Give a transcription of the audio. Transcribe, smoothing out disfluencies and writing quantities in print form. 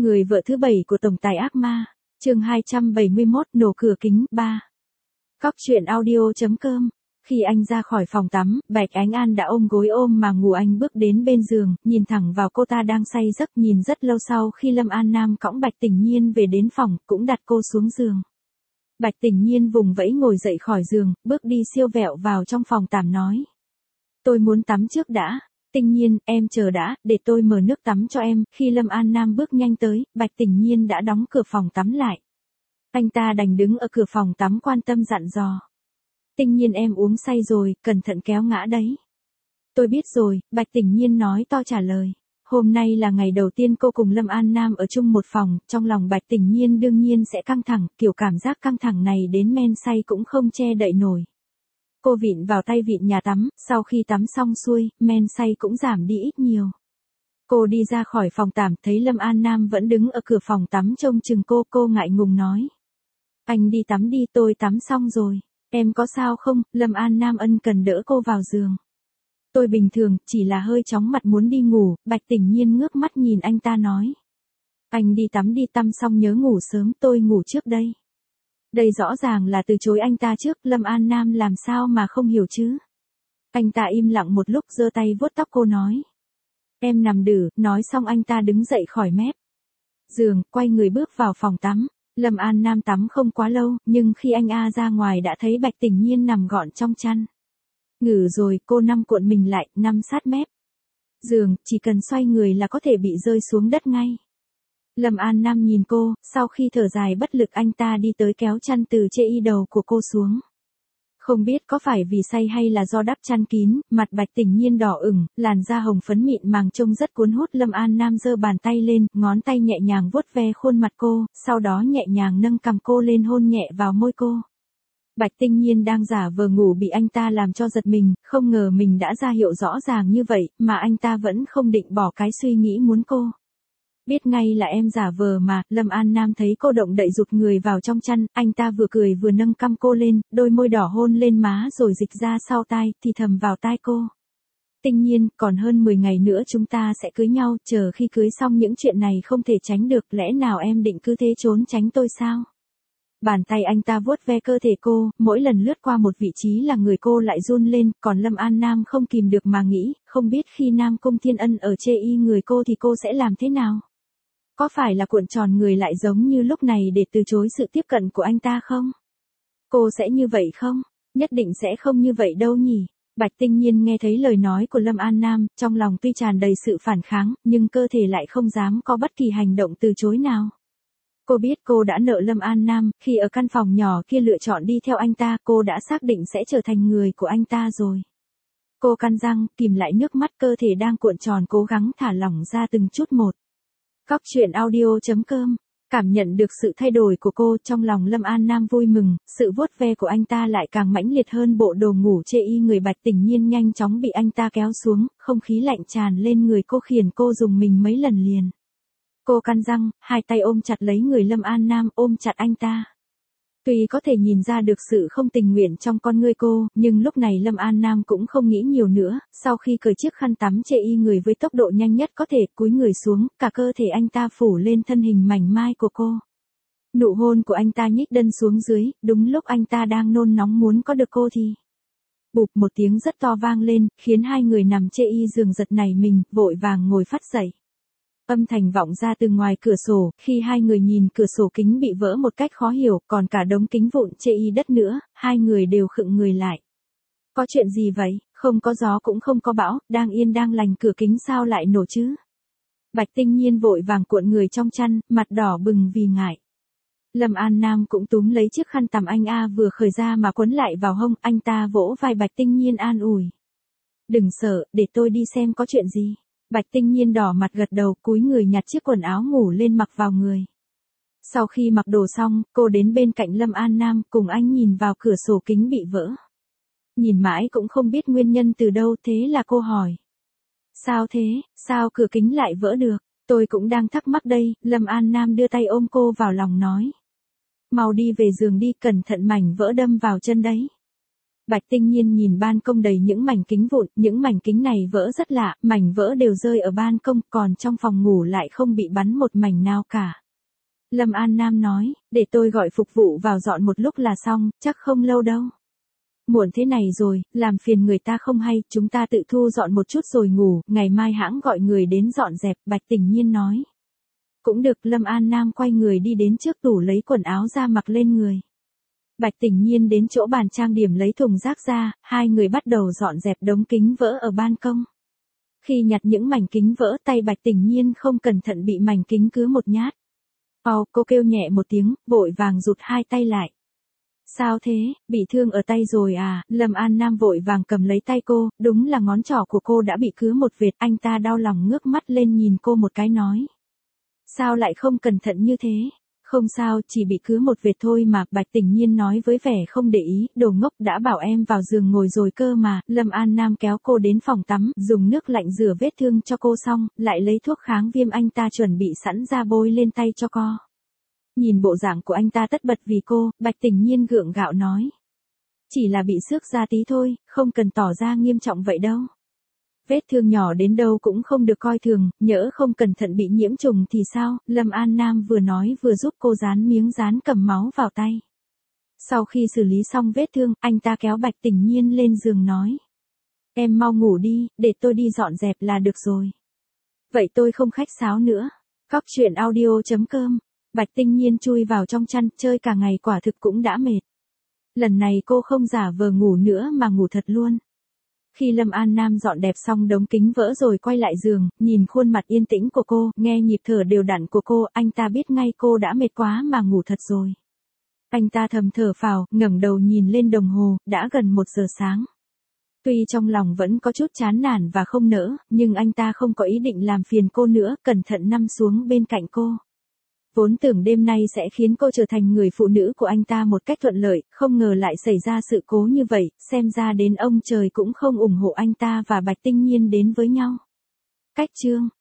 Người vợ thứ 7 của tổng tài ác ma, chương 271, nổ cửa kính, 3. Cóc truyện audio.com. Khi anh ra khỏi phòng tắm, Bạch Ánh An đã ôm gối ôm mà ngủ. Anh bước đến bên giường, nhìn thẳng vào cô ta đang say giấc. Nhìn rất lâu sau khi Lâm An Nam cõng Bạch Tình Nhiên về đến phòng, cũng đặt cô xuống giường. Bạch Tình Nhiên vùng vẫy ngồi dậy khỏi giường, bước đi siêu vẹo vào trong phòng tắm nói. Tôi muốn tắm trước đã. Tình Nhiên, em chờ đã, để tôi mở nước tắm cho em. Khi Lâm An Nam bước nhanh tới, Bạch Tình Nhiên đã đóng cửa phòng tắm lại. Anh ta đành đứng ở cửa phòng tắm quan tâm dặn dò. Tình Nhiên, em uống say rồi, cẩn thận kéo ngã đấy. Tôi biết rồi, Bạch Tình Nhiên nói to trả lời. Hôm nay là ngày đầu tiên cô cùng Lâm An Nam ở chung một phòng, trong lòng Bạch Tình Nhiên đương nhiên sẽ căng thẳng, kiểu cảm giác căng thẳng này đến men say cũng không che đậy nổi. Cô vịn vào tay vịn nhà tắm, sau khi tắm xong xuôi, men say cũng giảm đi ít nhiều. Cô đi ra khỏi phòng tắm, thấy Lâm An Nam vẫn đứng ở cửa phòng tắm trông chừng cô ngại ngùng nói. Anh đi tắm đi, tôi tắm xong rồi. Em có sao không? Lâm An Nam ân cần đỡ cô vào giường. Tôi bình thường, chỉ là hơi chóng mặt muốn đi ngủ. Bạch Tình Nhiên ngước mắt nhìn anh ta nói. Anh đi tắm đi, tắm xong nhớ ngủ sớm, tôi ngủ trước đây. Đây rõ ràng là từ chối anh ta trước, Lâm An Nam làm sao mà không hiểu chứ. Anh ta im lặng một lúc giơ tay vuốt tóc cô nói. Em nằm đừ, nói xong anh ta đứng dậy khỏi mép giường, quay người bước vào phòng tắm. Lâm An Nam tắm không quá lâu, nhưng khi anh ra ngoài đã thấy Bạch Tình Nhiên nằm gọn trong chăn. Ngủ rồi, cô nằm cuộn mình lại, nằm sát mép giường, chỉ cần xoay người là có thể bị rơi xuống đất ngay. Lâm An Nam nhìn cô, sau khi thở dài bất lực anh ta đi tới kéo chăn từ chê y đầu của cô xuống. Không biết có phải vì say hay là do đắp chăn kín, mặt Bạch Tình Nhiên đỏ ửng, làn da hồng phấn mịn màng trông rất cuốn hút. Lâm An Nam giơ bàn tay lên, ngón tay nhẹ nhàng vuốt ve khuôn mặt cô, sau đó nhẹ nhàng nâng cằm cô lên hôn nhẹ vào môi cô. Bạch Tình Nhiên đang giả vờ ngủ bị anh ta làm cho giật mình, không ngờ mình đã ra hiệu rõ ràng như vậy, mà anh ta vẫn không định bỏ cái suy nghĩ muốn cô. Biết ngay là em giả vờ mà. Lâm An Nam thấy cô động đậy rụt người vào trong chăn, anh ta vừa cười vừa nâng cằm cô lên, đôi môi đỏ hôn lên má rồi dịch ra sau tai, thì thầm vào tai cô. Tình Nhiên, còn hơn 10 ngày nữa chúng ta sẽ cưới nhau, chờ khi cưới xong những chuyện này không thể tránh được, lẽ nào em định cứ thế trốn tránh tôi sao? Bàn tay anh ta vuốt ve cơ thể cô, mỗi lần lướt qua một vị trí là người cô lại run lên, còn Lâm An Nam không kìm được mà nghĩ, không biết khi Nam Cung Thiên Ân ở chê y người cô thì cô sẽ làm thế nào? Có phải là cuộn tròn người lại giống như lúc này để từ chối sự tiếp cận của anh ta không? Cô sẽ như vậy không? Nhất định sẽ không như vậy đâu nhỉ? Bạch Tình Nhiên nghe thấy lời nói của Lâm An Nam, trong lòng tuy tràn đầy sự phản kháng, nhưng cơ thể lại không dám có bất kỳ hành động từ chối nào. Cô biết cô đã nợ Lâm An Nam, khi ở căn phòng nhỏ kia lựa chọn đi theo anh ta, cô đã xác định sẽ trở thành người của anh ta rồi. Cô cắn răng, kìm lại nước mắt, cơ thể đang cuộn tròn cố gắng thả lỏng ra từng chút một. Cóc truyện audio.com. Cảm nhận được sự thay đổi của cô, trong lòng Lâm An Nam vui mừng, sự vuốt ve của anh ta lại càng mãnh liệt hơn. Bộ đồ ngủ chê y người Bạch Tình Nhiên nhanh chóng bị anh ta kéo xuống, không khí lạnh tràn lên người cô khiến cô rùng mình mấy lần liền. Cô cắn răng, hai tay ôm chặt lấy người Lâm An Nam, ôm chặt anh ta. Tuy có thể nhìn ra được sự không tình nguyện trong con ngươi cô, nhưng lúc này Lâm An Nam cũng không nghĩ nhiều nữa, sau khi cởi chiếc khăn tắm chê y người với tốc độ nhanh nhất có thể, cúi người xuống, cả cơ thể anh ta phủ lên thân hình mảnh mai của cô. Nụ hôn của anh ta nhích đân xuống dưới, đúng lúc anh ta đang nôn nóng muốn có được cô thì. Bụp, một tiếng rất to vang lên, khiến hai người nằm chê y giường giật nảy mình, vội vàng ngồi phắt dậy. Âm thanh vọng ra từ ngoài cửa sổ, khi hai người nhìn cửa sổ kính bị vỡ một cách khó hiểu, còn cả đống kính vụn chê y đất nữa, hai người đều khựng người lại. Có chuyện gì vậy? Không có gió cũng không có bão, đang yên đang lành cửa kính sao lại nổ chứ? Bạch Tình Nhiên vội vàng cuộn người trong chăn, mặt đỏ bừng vì ngại. Lâm An Nam cũng túm lấy chiếc khăn tắm anh vừa khởi ra mà quấn lại vào hông, anh ta vỗ vai Bạch Tình Nhiên an ủi. Đừng sợ, để tôi đi xem có chuyện gì. Bạch Tình Nhiên đỏ mặt gật đầu, cúi người nhặt chiếc quần áo ngủ lên mặc vào người. Sau khi mặc đồ xong, cô đến bên cạnh Lâm An Nam, cùng anh nhìn vào cửa sổ kính bị vỡ. Nhìn mãi cũng không biết nguyên nhân từ đâu, thế là cô hỏi. Sao thế, sao cửa kính lại vỡ được? Tôi cũng đang thắc mắc đây. Lâm An Nam đưa tay ôm cô vào lòng nói. Mau đi về giường đi, cẩn thận mảnh vỡ đâm vào chân đấy. Bạch Tinh Nhiên nhìn ban công đầy những mảnh kính vụn, những mảnh kính này vỡ rất lạ, mảnh vỡ đều rơi ở ban công, còn trong phòng ngủ lại không bị bắn một mảnh nào cả. Lâm An Nam nói, để tôi gọi phục vụ vào dọn một lúc là xong, chắc không lâu đâu. Muộn thế này rồi, làm phiền người ta không hay, chúng ta tự thu dọn một chút rồi ngủ, ngày mai hãng gọi người đến dọn dẹp, Bạch Tình Nhiên nói. Cũng được, Lâm An Nam quay người đi đến trước tủ lấy quần áo ra mặc lên người. Bạch Tình Nhiên đến chỗ bàn trang điểm lấy thùng rác ra, hai người bắt đầu dọn dẹp đống kính vỡ ở ban công. Khi nhặt những mảnh kính vỡ, tay Bạch Tình Nhiên không cẩn thận bị mảnh kính cứa một nhát. Cô kêu nhẹ một tiếng, vội vàng rụt hai tay lại. Sao thế, bị thương ở tay rồi à? Lâm An Nam vội vàng cầm lấy tay cô, đúng là ngón trỏ của cô đã bị cứa một vệt, anh ta đau lòng ngước mắt lên nhìn cô một cái nói. Sao lại không cẩn thận như thế? Không sao, chỉ bị cứa một vệt thôi mà, Bạch Tình Nhiên nói với vẻ không để ý, đồ ngốc, đã bảo em vào giường ngồi rồi cơ mà. Lâm An Nam kéo cô đến phòng tắm, dùng nước lạnh rửa vết thương cho cô xong, lại lấy thuốc kháng viêm anh ta chuẩn bị sẵn ra bôi lên tay cho cô. Nhìn bộ dạng của anh ta tất bật vì cô, Bạch Tình Nhiên gượng gạo nói. Chỉ là bị xước da tí thôi, không cần tỏ ra nghiêm trọng vậy đâu. Vết thương nhỏ đến đâu cũng không được coi thường, nhỡ không cẩn thận bị nhiễm trùng thì sao? Lâm An Nam vừa nói vừa giúp cô dán miếng dán cầm máu vào tay. Sau khi xử lý xong vết thương, anh ta kéo Bạch Tình Nhiên lên giường nói. Em mau ngủ đi, để tôi đi dọn dẹp là được rồi. Vậy tôi không khách sáo nữa. Cóc truyện audio.com. Bạch Tinh Nhiên chui vào trong chăn, chơi cả ngày quả thực cũng đã mệt. Lần này cô không giả vờ ngủ nữa mà ngủ thật luôn. Khi Lâm An Nam dọn đẹp xong đống kính vỡ rồi quay lại giường, nhìn khuôn mặt yên tĩnh của cô, nghe nhịp thở đều đặn của cô, anh ta biết ngay cô đã mệt quá mà ngủ thật rồi. Anh ta thầm thở phào, ngẩng đầu nhìn lên đồng hồ, đã gần 1 giờ sáng. Tuy trong lòng vẫn có chút chán nản và không nỡ, nhưng anh ta không có ý định làm phiền cô nữa, cẩn thận nằm xuống bên cạnh cô. Vốn tưởng đêm nay sẽ khiến cô trở thành người phụ nữ của anh ta một cách thuận lợi, không ngờ lại xảy ra sự cố như vậy, xem ra đến ông trời cũng không ủng hộ anh ta và Bạch Tinh Nhiên đến với nhau. Cách chương